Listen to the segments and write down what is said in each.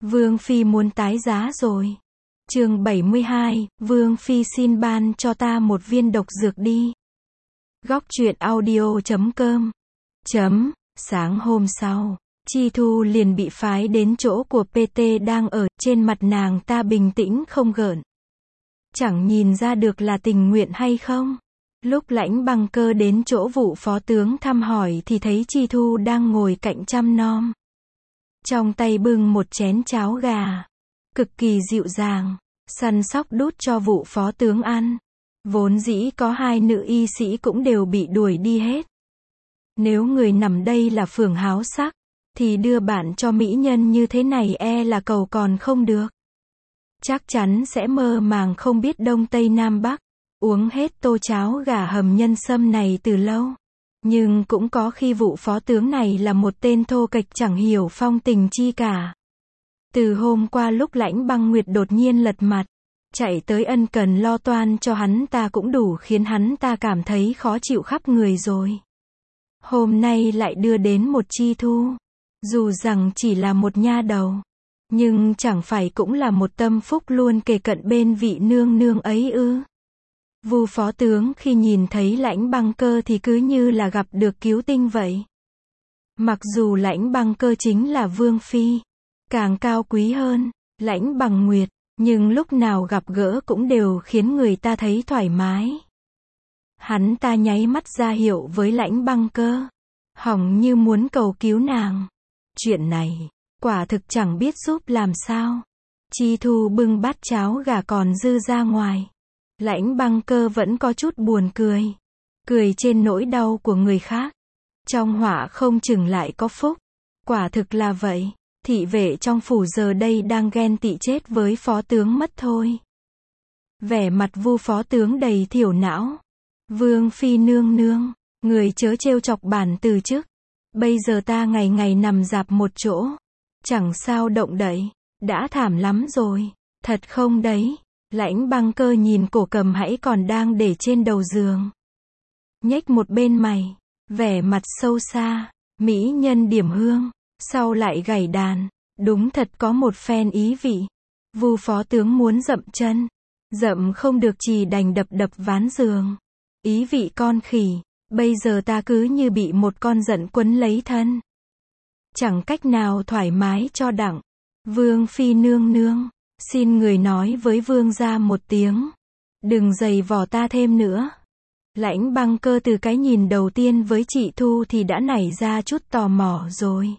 Vương Phi muốn tái giá rồi. Chương 72, Vương Phi xin ban cho ta một viên độc dược đi. Góc truyện audio.com. Sáng hôm sau, Chi Thu liền bị phái đến chỗ của PT đang ở, trên mặt nàng ta bình tĩnh không gợn. Chẳng nhìn ra được là tình nguyện hay không. Lúc Lãnh Băng Cơ đến chỗ vụ phó tướng thăm hỏi thì thấy Chi Thu đang ngồi cạnh chăm nom. Trong tay bưng một chén cháo gà. Cực kỳ dịu dàng, săn sóc đút cho vụ phó tướng ăn. Vốn dĩ có hai nữ y sĩ cũng đều bị đuổi đi hết. Nếu người nằm đây là Phường Háo Sắc, thì đưa bạn cho mỹ nhân như thế này e là cầu còn không được. Chắc chắn sẽ mơ màng không biết Đông Tây Nam Bắc, uống hết tô cháo gà hầm nhân sâm này từ lâu. Nhưng cũng có khi vụ phó tướng này là một tên thô kệch chẳng hiểu phong tình chi cả. Từ hôm qua lúc Lãnh Băng Nguyệt đột nhiên lật mặt, chạy tới ân cần lo toan cho hắn ta cũng đủ khiến hắn ta cảm thấy khó chịu khắp người rồi. Hôm nay lại đưa đến một Chi Thu. Dù rằng chỉ là một nha đầu, nhưng chẳng phải cũng là một tâm phúc luôn kề cận bên vị nương nương ấy ư. Vu phó tướng khi nhìn thấy Lãnh Băng Cơ thì cứ như là gặp được cứu tinh vậy. Mặc dù Lãnh Băng Cơ chính là Vương Phi, càng cao quý hơn Lãnh Bằng Nguyệt, nhưng lúc nào gặp gỡ cũng đều khiến người ta thấy thoải mái. Hắn ta nháy mắt ra hiệu với Lãnh Băng Cơ, hỏng như muốn cầu cứu nàng. Chuyện này, quả thực chẳng biết giúp làm sao. Chi Thu bưng bát cháo gà còn dư ra ngoài. Lãnh Băng Cơ vẫn có chút buồn cười. Cười trên nỗi đau của người khác. Trong họa không chừng lại có phúc. Quả thực là vậy. Thị vệ trong phủ giờ đây đang ghen tị chết với phó tướng mất thôi. Vẻ mặt Vu phó tướng đầy thiểu não. Vương Phi nương nương, người chớ trêu chọc bản từ chức. Bây giờ ta ngày ngày nằm rạp một chỗ, chẳng sao động đậy, đã thảm lắm rồi. Thật không đấy? Lãnh Băng Cơ nhìn cổ cầm hãy còn đang để trên đầu giường. Nhếch một bên mày, vẻ mặt sâu xa, mỹ nhân điểm hương, sau lại gảy đàn, đúng thật có một phen ý vị. Vu phó tướng muốn dậm chân, dậm không được chỉ đành đập đập ván giường. Ý vị con khỉ, bây giờ ta cứ như bị một con giận quấn lấy thân. Chẳng cách nào thoải mái cho đặng. Vương Phi nương nương, xin người nói với vương gia một tiếng, đừng giày vò ta thêm nữa. Lãnh Băng Cơ từ cái nhìn đầu tiên với chị Thu thì đã nảy ra chút tò mò rồi.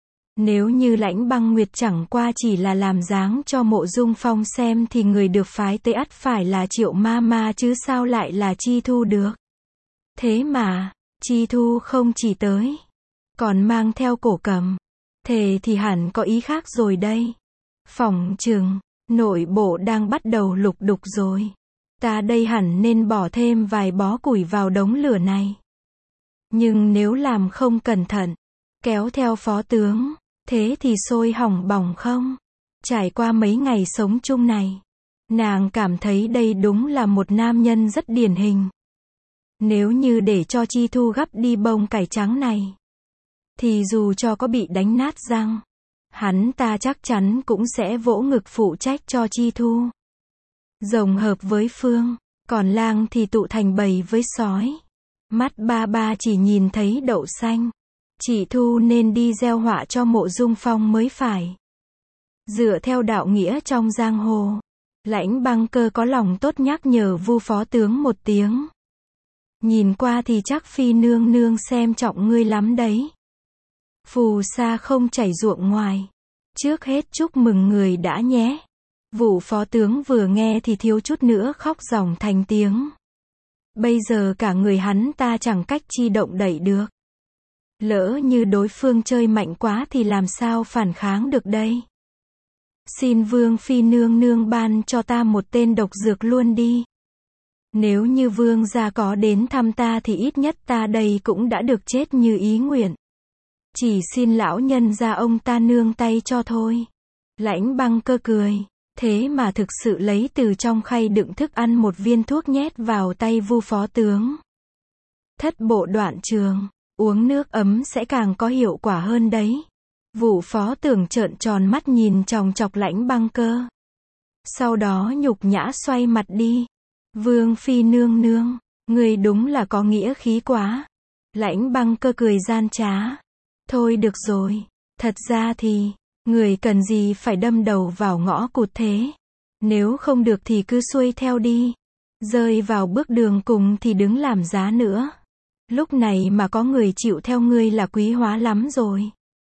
Nếu như Lãnh Băng Nguyệt chẳng qua chỉ là làm dáng cho Mộ Dung Phong xem thì người được phái tới ắt phải là Triệu Ma chứ sao lại là Chi Thu được. Thế mà, Chi Thu không chỉ tới, còn mang theo cổ cầm. Thề thì hẳn có ý khác rồi đây. Phỏng chừng, nội bộ đang bắt đầu lục đục rồi. Ta đây hẳn nên bỏ thêm vài bó củi vào đống lửa này. Nhưng nếu làm không cẩn thận, kéo theo phó tướng, thế thì sôi hỏng bỏng không? Trải qua mấy ngày sống chung này, nàng cảm thấy đây đúng là một nam nhân rất điển hình. Nếu như để cho Chi Thu gắp đi bông cải trắng này, thì dù cho có bị đánh nát răng, hắn ta chắc chắn cũng sẽ vỗ ngực phụ trách cho Chi Thu. Rồng hợp với phương, còn lang thì tụ thành bầy với sói. Mắt ba chỉ nhìn thấy đậu xanh. Chị Thu nên đi gieo họa cho Mộ Dung Phong mới phải. Dựa theo đạo nghĩa trong giang hồ, Lãnh Băng Cơ có lòng tốt nhắc nhở Vu phó tướng một tiếng. Nhìn qua thì chắc Phi nương nương xem trọng ngươi lắm đấy. Phù sa không chảy ruộng ngoài. Trước hết chúc mừng người đã nhé. Vụ phó tướng vừa nghe thì thiếu chút nữa khóc ròng thành tiếng. Bây giờ cả người hắn ta chẳng cách chi động đậy được. Lỡ như đối phương chơi mạnh quá thì làm sao phản kháng được đây. Xin Vương Phi nương nương ban cho ta một tên độc dược luôn đi. Nếu như vương gia có đến thăm ta thì ít nhất ta đây cũng đã được chết như ý nguyện. Chỉ xin lão nhân gia ông ta nương tay cho thôi. Lãnh Băng Cơ cười, thế mà thực sự lấy từ trong khay đựng thức ăn một viên thuốc nhét vào tay Vu phó tướng. Thất bộ đoạn trường, uống nước ấm sẽ càng có hiệu quả hơn đấy. Vụ phó tưởng trợn tròn mắt nhìn chòng chọc Lãnh Băng Cơ. Sau đó nhục nhã xoay mặt đi. Vương phi nương nương, người đúng là có nghĩa khí quá. Lãnh Băng Cơ cười gian trá. Thôi được rồi, thật ra thì, người cần gì phải đâm đầu vào ngõ cụt thế. Nếu không được thì cứ xuôi theo đi. Rơi vào bước đường cùng thì đứng làm giá nữa. Lúc này mà có người chịu theo ngươi là quý hóa lắm rồi.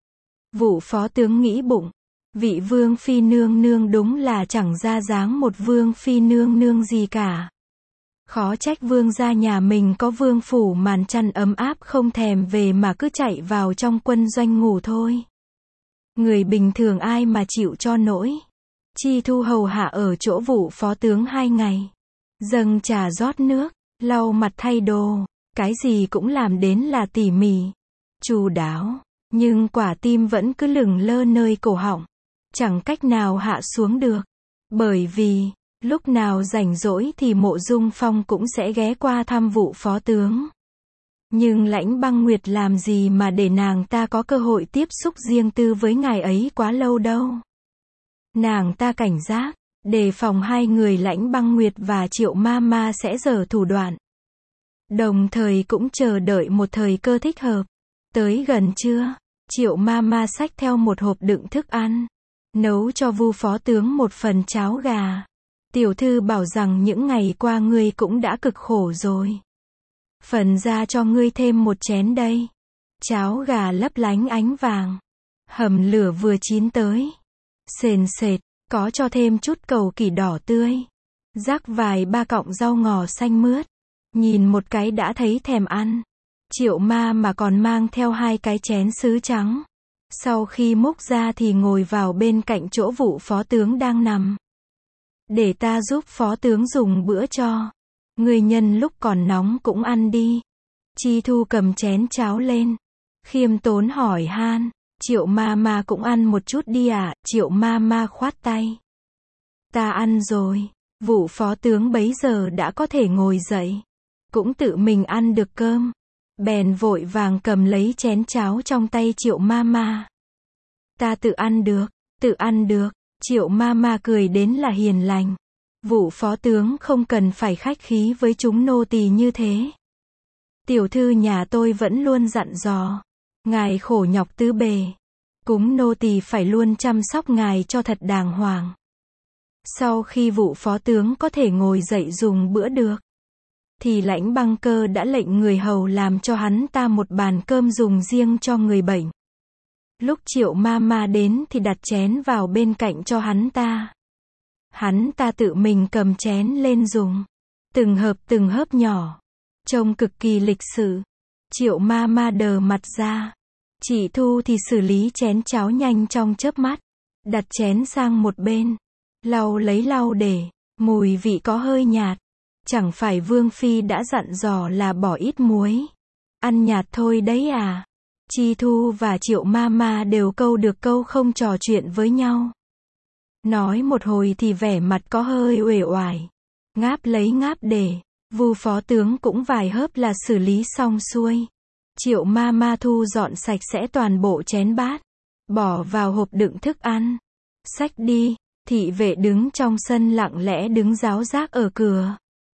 Vụ phó tướng nghĩ bụng. Vị vương phi nương nương đúng là chẳng ra dáng một vương phi nương nương gì cả. Khó trách vương gia nhà mình có vương phủ màn chăn ấm áp không thèm về mà cứ chạy vào trong quân doanh ngủ thôi. Người bình thường ai mà chịu cho nổi. Chi Thu hầu hạ ở chỗ vụ phó tướng 2 ngày. Dâng trà rót nước, lau mặt thay đồ, cái gì cũng làm đến là tỉ mỉ, chu đáo, nhưng quả tim vẫn cứ lửng lơ nơi cổ họng, chẳng cách nào hạ xuống được. Bởi vì, lúc nào rảnh rỗi thì Mộ Dung Phong cũng sẽ ghé qua thăm vụ phó tướng. Nhưng Lãnh Băng Nguyệt làm gì mà để nàng ta có cơ hội tiếp xúc riêng tư với ngài ấy quá lâu đâu. Nàng ta cảnh giác, đề phòng hai người Lãnh Băng Nguyệt và Triệu Ma Ma sẽ giở thủ đoạn. Đồng thời cũng chờ đợi một thời cơ thích hợp. Tới gần trưa, Triệu Ma Ma xách theo một hộp đựng thức ăn, nấu cho Vu phó tướng một phần cháo gà. Tiểu thư bảo rằng những ngày qua ngươi cũng đã cực khổ rồi. Phần ra cho ngươi thêm một chén đây. Cháo gà lấp lánh ánh vàng, hầm lửa vừa chín tới. Sền sệt, có cho thêm chút cầu kỳ đỏ tươi. Rắc vài ba cọng rau ngò xanh mướt. Nhìn một cái đã thấy thèm ăn. Triệu Ma mà còn mang theo 2 cái chén sứ trắng. Sau khi múc ra thì ngồi vào bên cạnh chỗ vụ phó tướng đang nằm. Để ta giúp phó tướng dùng bữa cho. Người nhân lúc còn nóng cũng ăn đi. Chi Thu cầm chén cháo lên, khiêm tốn hỏi han. Triệu Ma Ma cũng ăn một chút đi ạ. Triệu Ma Ma khoát tay. Ta ăn rồi. Vụ phó tướng bấy giờ đã có thể ngồi dậy, cũng tự mình ăn được cơm. Bèn vội vàng cầm lấy chén cháo trong tay Triệu Ma Ma. Ta tự ăn được, tự ăn được. Triệu Ma Ma cười đến là hiền lành. Vụ phó tướng không cần phải khách khí với chúng nô tỳ như thế. Tiểu thư nhà tôi vẫn luôn dặn dò, ngài khổ nhọc tứ bề, cúng nô tỳ phải luôn chăm sóc ngài cho thật đàng hoàng. Sau khi vụ phó tướng có thể ngồi dậy dùng bữa được, thì Lãnh Băng Cơ đã lệnh người hầu làm cho hắn ta một bàn cơm dùng riêng cho người bệnh. Lúc Triệu Ma Ma đến thì đặt chén vào bên cạnh cho hắn ta. Hắn ta tự mình cầm chén lên dùng, từng hớp nhỏ, trông cực kỳ lịch sự. Triệu Ma Ma đờ mặt ra. Chị Thu thì xử lý chén cháo nhanh trong chớp mắt, đặt chén sang một bên, lấy lau để, mùi vị có hơi nhạt. Chẳng phải Vương Phi đã dặn dò là bỏ ít muối, ăn nhạt thôi đấy à? Chi Thu và Triệu Ma Ma đều câu được câu không trò chuyện với nhau. Nói một hồi thì vẻ mặt có hơi uể oải. Ngáp lấy ngáp để, Vu phó tướng cũng vài hớp là xử lý xong xuôi. Triệu Ma Ma thu dọn sạch sẽ toàn bộ chén bát, bỏ vào hộp đựng thức ăn. Xách đi, thị vệ đứng trong sân lặng lẽ đứng ráo rác ở cửa.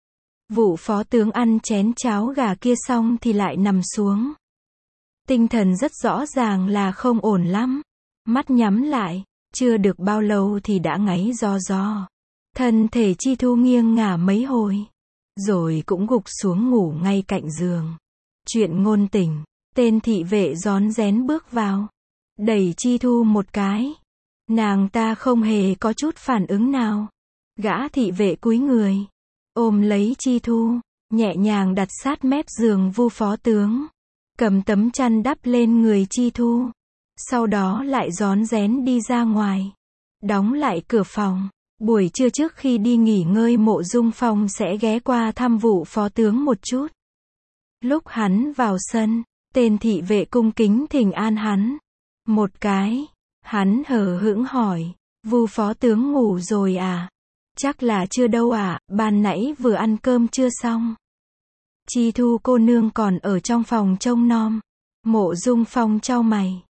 Vụ phó tướng ăn chén cháo gà kia xong thì lại nằm xuống. Tinh thần rất rõ ràng là không ổn lắm. Mắt nhắm lại, chưa được bao lâu thì đã ngáy ro. Thân thể Chi Thu nghiêng ngả mấy hồi, rồi cũng gục xuống ngủ ngay cạnh giường. Chuyện ngôn tình, tên thị vệ rón rén bước vào, đẩy Chi Thu một cái. Nàng ta không hề có chút phản ứng nào. Gã thị vệ cúi người, ôm lấy Chi Thu, nhẹ nhàng đặt sát mép giường Vu phó tướng, cầm tấm chăn đắp lên người Chi Thu. Sau đó lại rón rén đi ra ngoài, đóng lại cửa phòng. Buổi trưa trước khi đi nghỉ ngơi Mộ Dung Phong sẽ ghé qua thăm vụ phó tướng một chút. Lúc hắn vào sân, tên thị vệ cung kính thỉnh an hắn một cái. Hắn hờ hững hỏi, Vu phó tướng ngủ rồi à? Chắc là chưa đâu ạ, ban nãy vừa ăn cơm chưa xong. Chi Thu cô nương còn ở trong phòng trông nom. Mộ Dung Phong chau mày.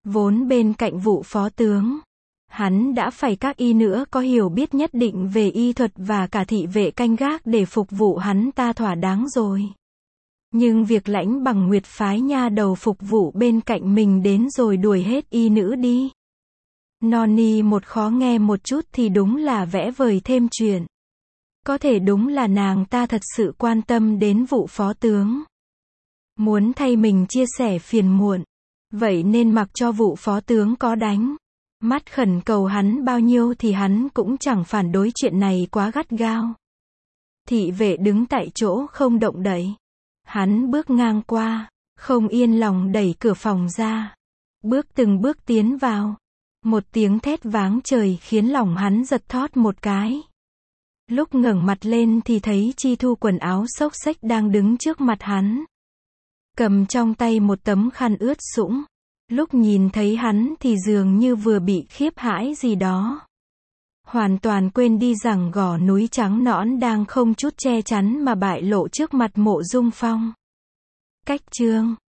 Vốn bên cạnh vụ phó tướng, hắn đã phải các y nữa có hiểu biết nhất định về y thuật và cả thị vệ canh gác để phục vụ hắn ta thỏa đáng rồi. Nhưng việc Lãnh Bằng Nguyệt phái nha đầu phục vụ bên cạnh mình đến rồi đuổi hết y nữ đi. Noni một khó nghe một chút thì đúng là vẽ vời thêm chuyện. Có thể đúng là nàng ta thật sự quan tâm đến vụ phó tướng. Muốn thay mình chia sẻ phiền muộn. Vậy nên mặc cho vụ phó tướng có đánh mắt khẩn cầu hắn bao nhiêu thì hắn cũng chẳng phản đối chuyện này quá gắt gao. Thị vệ đứng tại chỗ không động đậy. Hắn bước ngang qua, không yên lòng đẩy cửa phòng ra. Bước từng bước tiến vào. Một tiếng thét váng trời khiến lòng hắn giật thót một cái. Lúc ngẩng mặt lên thì thấy Chi Thu quần áo xốc xếch đang đứng trước mặt hắn. Cầm trong tay một tấm khăn ướt sũng. Lúc nhìn thấy hắn thì dường như vừa bị khiếp hãi gì đó. Hoàn toàn quên đi rằng gò núi trắng nõn đang không chút che chắn mà bại lộ trước mặt Mộ Dung Phong. Cách chương